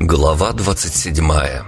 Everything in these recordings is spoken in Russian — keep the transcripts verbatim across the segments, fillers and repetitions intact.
Глава двадцать седьмая.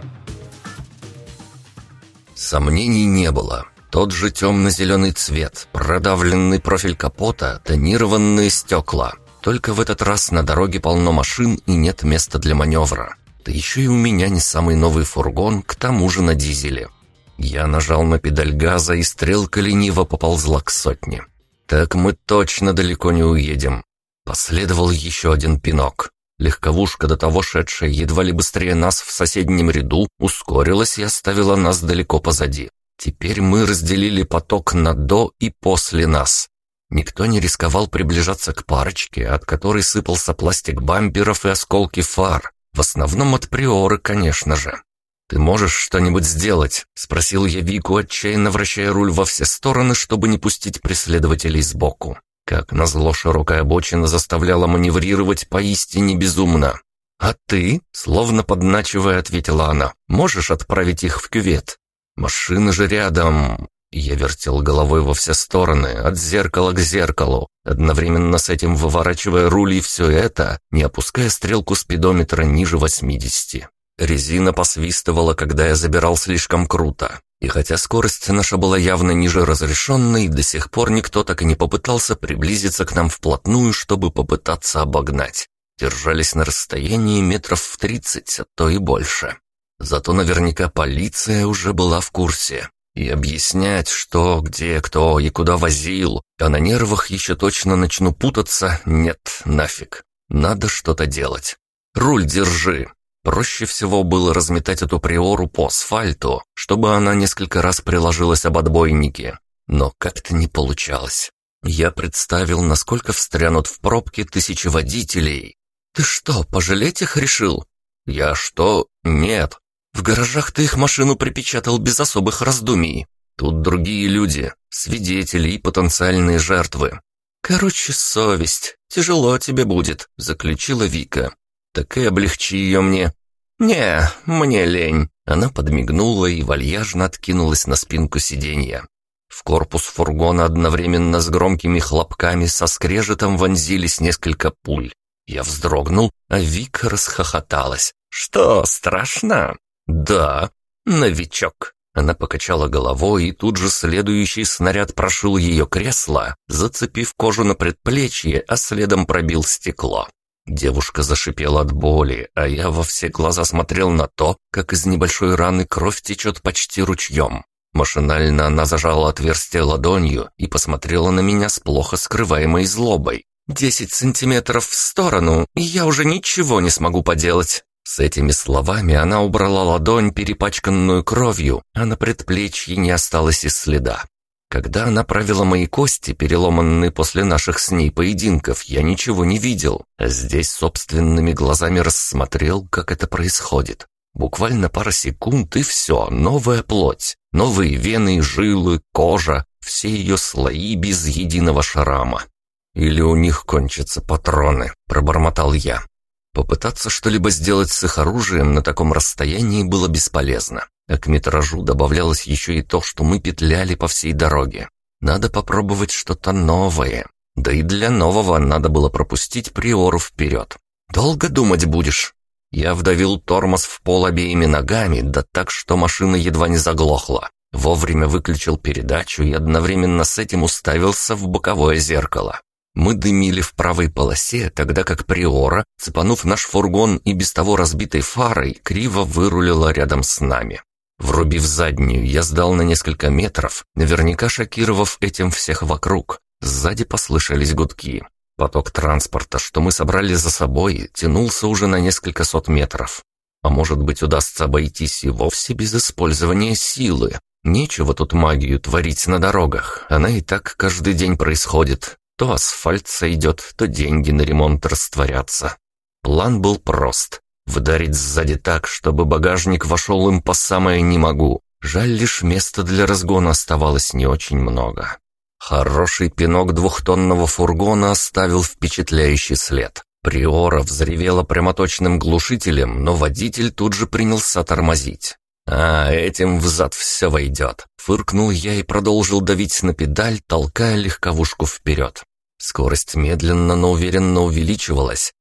Сомнений не было. Тот же темно-зеленый цвет, продавленный профиль капота, тонированные стекла. Только в этот раз на дороге полно машин и нет места для маневра. Да еще и у меня не самый новый фургон, к тому же на дизеле. Я нажал на педаль газа, и стрелка лениво поползла к сотне. Так мы точно далеко не уедем. Последовал еще один пинок. Легковушка, до того шедшая едва ли быстрее нас в соседнем ряду, ускорилась и оставила нас далеко позади. Теперь мы разделили поток на «до» и «после» нас. Никто не рисковал приближаться к парочке, от которой сыпался пластик бамперов и осколки фар. В основном от Приоры, конечно же. «Ты можешь что-нибудь сделать?» — спросил я Вику, отчаянно вращая руль во все стороны, чтобы не пустить преследователей сбоку. Как назло, широкая обочина заставляла маневрировать поистине безумно. «А ты?» — словно подначивая, ответила она. «Можешь отправить их в кювет?» «Машины же рядом!» Я вертел головой во все стороны, от зеркала к зеркалу, одновременно с этим выворачивая руль, и все это, не опуская стрелку спидометра ниже восьмидесяти. Резина посвистывала, когда я забирал слишком круто. И хотя скорость наша была явно ниже разрешенной, до сих пор никто так и не попытался приблизиться к нам вплотную, чтобы попытаться обогнать. Держались на расстоянии метров в тридцать, а то и больше. Зато наверняка полиция уже была в курсе. И объяснять, что, где, кто и куда возил, а на нервах еще точно начну путаться, нет, нафиг. Надо что-то делать. «Руль держи!» Проще всего было разметать эту Приору по асфальту, чтобы она несколько раз приложилась об отбойники. Но как-то не получалось. Я представил, насколько встрянут в пробке тысячи водителей. «Ты что, пожалеть их решил?» «Я что? Нет. В гаражах ты их машину припечатал без особых раздумий. Тут другие люди, свидетели и потенциальные жертвы». «Короче, совесть. Тяжело тебе будет», — заключила Вика. «Так и облегчи ее мне». «Не, мне лень». Она подмигнула и вальяжно откинулась на спинку сиденья. В корпус фургона одновременно с громкими хлопками со скрежетом вонзились несколько пуль. Я вздрогнул, а Вика расхохоталась. «Что, страшно?» «Да, новичок». Она покачала головой, и тут же следующий снаряд прошил ее кресло, зацепив кожу на предплечье, а следом пробил стекло. Девушка зашипела от боли, а я во все глаза смотрел на то, как из небольшой раны кровь течет почти ручьем. Машинально она зажала отверстие ладонью и посмотрела на меня с плохо скрываемой злобой. «Десять сантиметров в сторону, и я уже ничего не смогу поделать». С этими словами она убрала ладонь, перепачканную кровью, а на предплечье не осталось и следа. Когда она правила мои кости, переломанные после наших с ней поединков, я ничего не видел, а здесь собственными глазами рассмотрел, как это происходит. Буквально пара секунд, и все, новая плоть, новые вены, жилы, кожа, все ее слои без единого шрама. «Или у них кончатся патроны», — пробормотал я. Попытаться что-либо сделать с их оружием на таком расстоянии было бесполезно. А к метражу добавлялось еще и то, что мы петляли по всей дороге. Надо попробовать что-то новое. Да и для нового надо было пропустить Приору вперед. «Долго думать будешь?» Я вдавил тормоз в пол обеими ногами, да так, что машина едва не заглохла. Вовремя выключил передачу и одновременно с этим уставился в боковое зеркало. Мы дымили в правой полосе, тогда как Приора, цепанув наш фургон и без того разбитой фарой, криво вырулила рядом с нами. Врубив заднюю, я сдал на несколько метров, наверняка шокировав этим всех вокруг. Сзади послышались гудки. Поток транспорта, что мы собрали за собой, тянулся уже на несколько сот метров. А может быть, удастся обойтись и вовсе без использования силы. Нечего тут магию творить на дорогах, она и так каждый день происходит. То асфальт сойдет, то деньги на ремонт растворятся. План был прост. Вдарить сзади так, чтобы багажник вошел им по самое не могу. Жаль, лишь места для разгона оставалось не очень много. Хороший пинок двухтонного фургона оставил впечатляющий след. Приора взревела прямоточным глушителем, но водитель тут же принялся тормозить. «А, этим взад все войдет», — фыркнул я и продолжил давить на педаль, толкая легковушку вперед. Скорость медленно, но уверенно увеличивалась.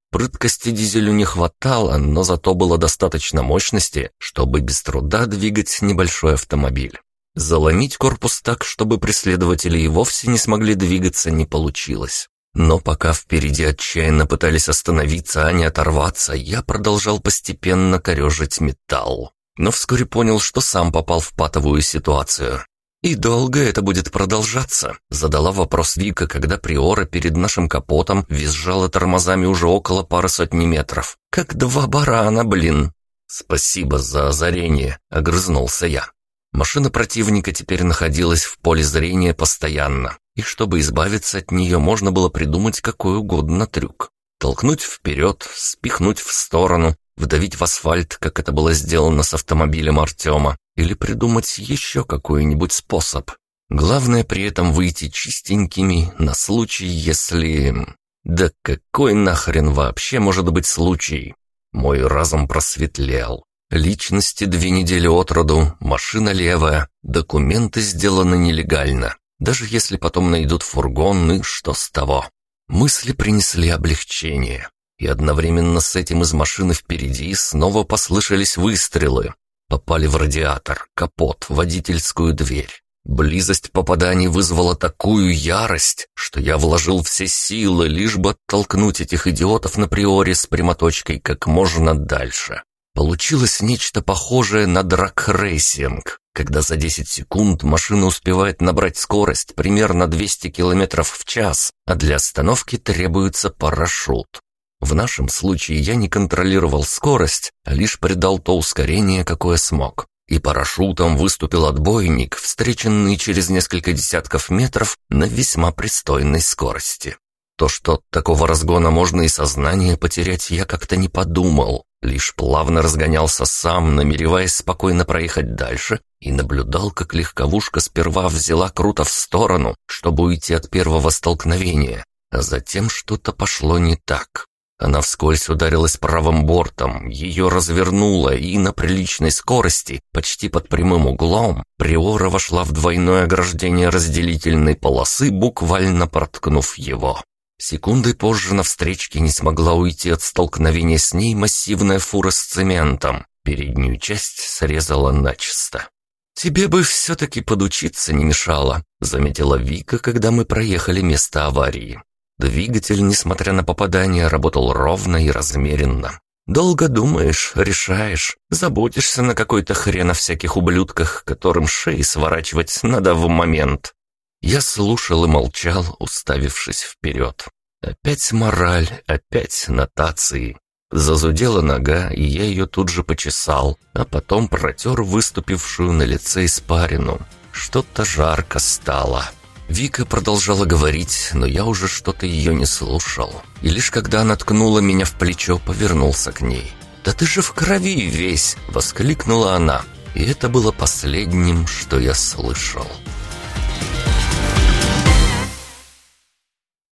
Прыткости дизелю не хватало, но зато было достаточно мощности, чтобы без труда двигать небольшой автомобиль. Заломить корпус так, чтобы преследователи и вовсе не смогли двигаться, не получилось. Но пока впереди отчаянно пытались остановиться, а не оторваться, я продолжал постепенно корежить металл. Но вскоре понял, что сам попал в патовую ситуацию. «И долго это будет продолжаться?» — задала вопрос Вика, когда Приора перед нашим капотом визжала тормозами уже около пары сотни метров. «Как два барана, блин!» «Спасибо за озарение», — огрызнулся я. Машина противника теперь находилась в поле зрения постоянно, и чтобы избавиться от нее, можно было придумать какой угодно трюк. Толкнуть вперед, спихнуть в сторону, вдавить в асфальт, как это было сделано с автомобилем Артема, или придумать еще какой-нибудь способ. Главное при этом выйти чистенькими на случай, если... Да какой нахрен вообще может быть случай? Мой разум просветлел. Личности две недели от роду, машина левая, документы сделаны нелегально. Даже если потом найдут фургон, и что с того? Мысли принесли облегчение. И одновременно с этим из машины впереди снова послышались выстрелы. Попали в радиатор, капот, водительскую дверь. Близость попаданий вызвала такую ярость, что я вложил все силы, лишь бы оттолкнуть этих идиотов на Приоре с прямоточкой как можно дальше. Получилось нечто похожее на драг-рейсинг, когда за десять секунд машина успевает набрать скорость примерно двести километров в час, а для остановки требуется парашют. В нашем случае я не контролировал скорость, а лишь придал то ускорение, какое смог. И парашютом выступил отбойник, встреченный через несколько десятков метров на весьма пристойной скорости. То, что от такого разгона можно и сознание потерять, я как-то не подумал. Лишь плавно разгонялся сам, намереваясь спокойно проехать дальше, и наблюдал, как легковушка сперва взяла круто в сторону, чтобы уйти от первого столкновения, а затем что-то пошло не так. Она вскользь ударилась правым бортом, ее развернуло, и на приличной скорости, почти под прямым углом, Приора вошла в двойное ограждение разделительной полосы, буквально проткнув его. Секундой позже на встречке не смогла уйти от столкновения с ней массивная фура с цементом. Переднюю часть срезала начисто. «Тебе бы все-таки подучиться не мешало», — заметила Вика, когда мы проехали место аварии. Двигатель, несмотря на попадание, работал ровно и размеренно. «Долго думаешь, решаешь, заботишься на какой-то хрен о всяких ублюдках, которым шеи сворачивать надо в момент». Я слушал и молчал, уставившись вперед. Опять мораль, опять нотации. Зазудела нога, и я ее тут же почесал, а потом протер выступившую на лице испарину. Что-то жарко стало. Вика продолжала говорить, но я уже что-то ее не слушал. И лишь когда она ткнула меня в плечо, повернулся к ней. «Да ты же в крови весь!» — воскликнула она. И это было последним, что я слышал.